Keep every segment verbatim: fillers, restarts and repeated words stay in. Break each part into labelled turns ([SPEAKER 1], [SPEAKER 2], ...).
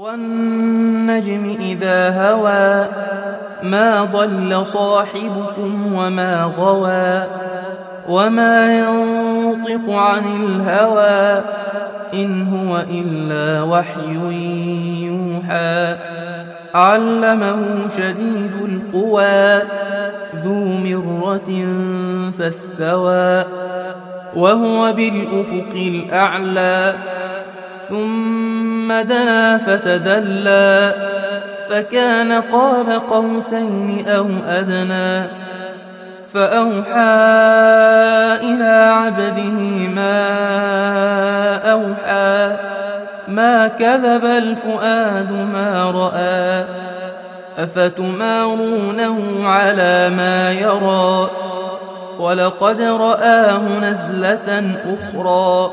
[SPEAKER 1] وَالنَّجْمِ إِذَا هَوَى مَا ضَلَّ صَاحِبُكُمْ وَمَا غَوَى وَمَا يَنطِقُ عَنِ الْهَوَى إِنْ هُوَ إِلَّا وَحْيٌ يُوحَى عَلَّمَهُ شَدِيدُ الْقُوَى ذُو مِرَّةٍ فَاسْتَوَى وَهُوَ بِالْأُفُقِ الْأَعْلَى ثُمَّ دَنَا فَتَدَلَّى فَكَانَ قَابَ قَوْسَيْنِ أَوْ أَدْنَى فَأَوْحَى إِلَى عَبْدِهِ مَا أَوْحَى مَا كَذَبَ الْفُؤَادُ مَا رَأَى أَفَتُمَارُونَهُ عَلَى مَا يَرَى وَلَقَدْ رَآهُ نَزْلَةً أُخْرَى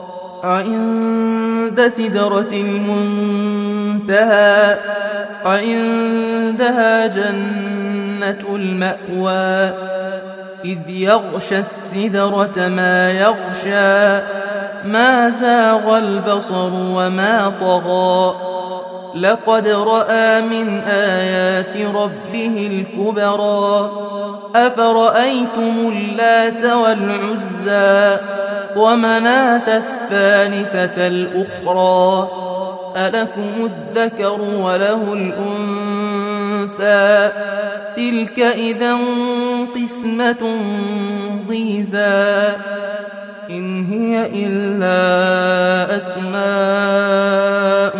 [SPEAKER 1] عِندَ سِدْرَةِ الْمُنتَهَى عِندَهَا جَنَّةُ الْمَأْوَى إِذْ يَغْشَى السِّدْرَةَ مَا يَغْشَى مَا زَاغَ الْبَصَرُ وَمَا طَغَى لَقَدْ رَأَى مِنْ آيَاتِ رَبِّهِ الْكُبْرَى أَفَرَأَيْتُمُ اللَّاتَ وَالْعُزَّى وَمَنَاةَ الثَّالِثَةَ الْأُخْرَى أَلَكُمُ الذَّكَرُ وَلَهُ الْأُنثَى تِلْكَ إِذًا قِسْمَةٌ ضِيزَى إِنْ هِيَ إِلَّا أَسْمَاءٌ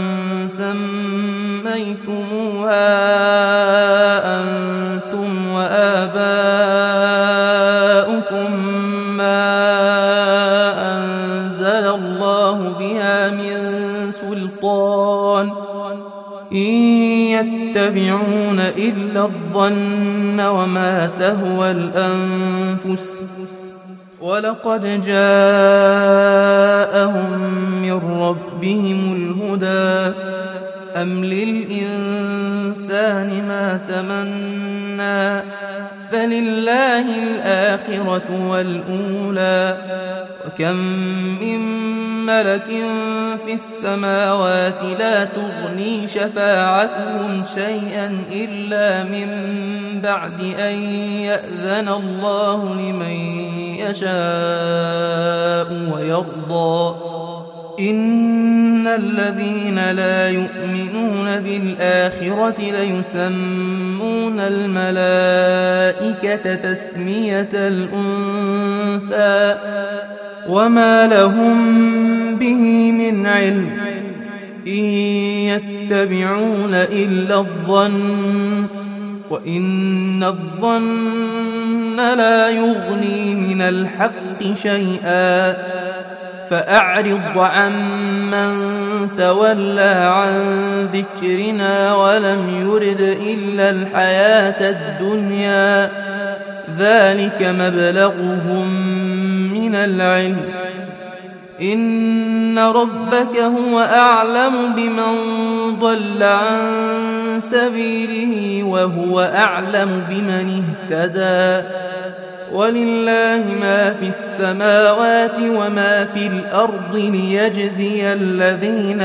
[SPEAKER 1] سَمَّيْتُمُوهَا أَنْتُمْ وَآبَاؤُكُمْ مَا أَنزَلَ اللَّهُ بِهَا مِنْ سُلْطَانٍ إِنْ يَتَّبِعُونَ إِلَّا الظَّنَّ وَمَا تَهْوَى الْأَنفُسُ وَلَقَدْ جَاءَهُمْ مِنْ رَبِّهِمُ الْهُدَى أَمْ لِلْإِنسَانِ مَا تَمَنَّى فَلِلَّهِ الْآخِرَةُ وَالْأُولَى وَكَمْ مِنْ مَلَكٍ فِي السَّمَاوَاتِ لَا تُغْنِي شَفَاعَتُهُمْ شَيْئًا إِلَّا مِنْ بَعْدِ أَنْ يَأْذَنَ اللَّهُ لِمَنْ يَشَاءُ وَيَرْضَى إِنَّ الَّذِينَ لَا يُؤْمِنُونَ بِالْآخِرَةِ لَيُسَمُّونَ الْمَلَائِكَةَ تَسْمِيَةَ الْأُنثَى وَمَا لَهُم بِهِ مِنْ عِلْمٍ إِنْ يَتَّبِعُونَ إِلَّا الظَّنَّ وَإِنَّ الظَّنَّ لَا يُغْنِي مِنَ الْحَقِّ شَيْئًا فَأَعْرِضْ عَمَّنْ تَوَلَّى عَنْ ذِكْرِنَا وَلَمْ يُرِدْ إِلَّا الْحَيَاةَ الدُّنْيَا ذَلِكَ مَبْلَغُهُمْ مِنَ الْعِلْمِ إِنَّ رَبَّكَ هُوَ أَعْلَمُ بِمَنْ ضَلَّ عَنْ سَبِيلِهِ وَهُوَ أَعْلَمُ بِمَنِ اهْتَدَى وَلِلَّهِ مَا فِي السَّمَاوَاتِ وَمَا في الْأَرْضِ لِيَجْزِيَ الَّذِينَ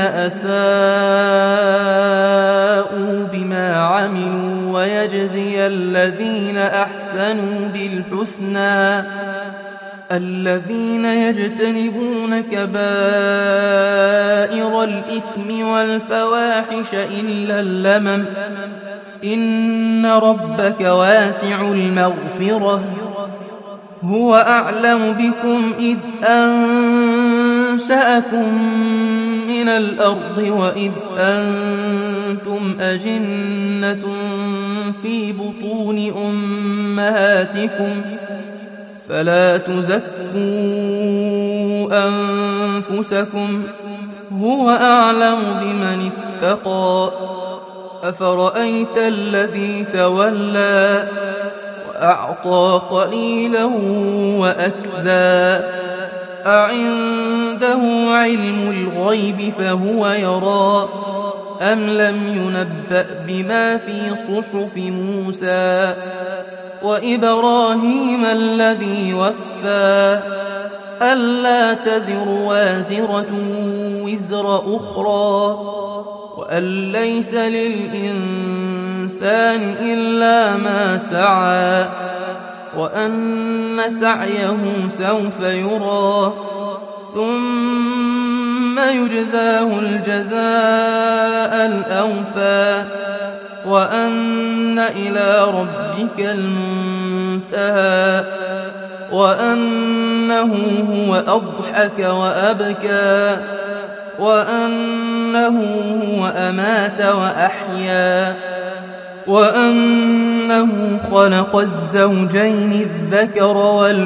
[SPEAKER 1] أَسَاءُوا بِمَا عَمِلُوا وَيَجْزِيَ الَّذِينَ أَحْسَنُوا بِالْحُسْنَى الَّذِينَ يَجْتَنِبُونَ كَبَائِرَ الْإِثْمِ وَالْفَوَاحِشَ إِلَّا اللَّمَمَ إِنَّ رَبَّكَ وَاسِعُ الْمَغْفِرَةِ هُوَ أَعْلَمُ بِكُمْ إِذْ أَنشَأَكُم مِّنَ الْأَرْضِ وَإِذْ أَنتُمْ أَجِنَّةٌ فِي بُطُونِ أُمَّهَاتِكُمْ فَلَا تُزَكُّوا أَنفُسَكُمْ هُوَ أَعْلَمُ بِمَنِ اتَّقَى أَفَرَأَيْتَ الَّذِي تَوَلَّى وَأَعْطَى قَلِيلًا وَأَكْدَى أَعِندَهُ عِلْمُ الْغَيْبِ فَهُوَ يَرَى أَمْ لَمْ يُنَبَّأْ بِمَا فِي صُحُفِ مُوسَى وإبراهيم الذي وفى ألا تزر وازرة وزر أخرى وأن ليس للإنسان إلا ما سعى وأن سعيه سوف يرى ثم يجزاه الجزاء الأوفى وأن إلى ربك المنتهى وأنه هو أضحك وأبكى وأنه هو أمات وأحيا وأنه خلق الزوجين الذكر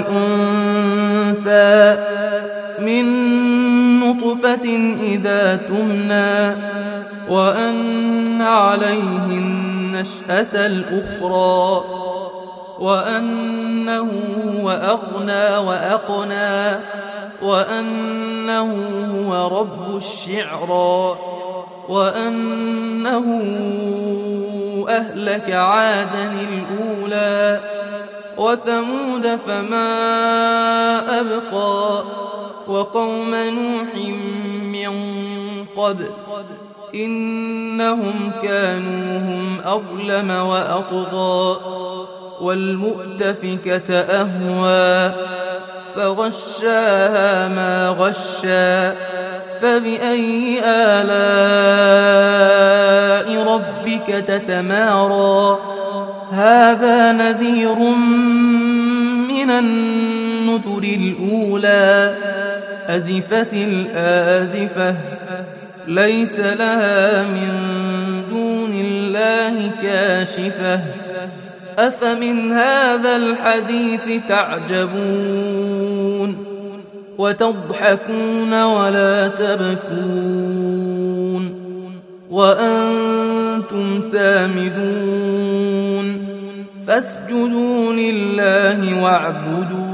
[SPEAKER 1] والأنثى من نطفة إذا تمنى وأن عليه النشأة الأخرى وأنه هو أغنى وأقنى وأنه هو رب الشعرى وأنه أهلك عادا الأولى وثمود فما أبقى وقوم نوح من قبل إنهم كانوا هم أظلم وأطغى والمؤتفكة أهوى فغشاها ما غشا فبأي آلاء ربك تتمارى هذا نذير من النذر الأولى أزفت الآزفة ليس لها من دون الله كاشفة أفمن هذا الحديث تعجبون وتضحكون ولا تبكون وأنتم سامدون فاسجدوا لله واعبدوا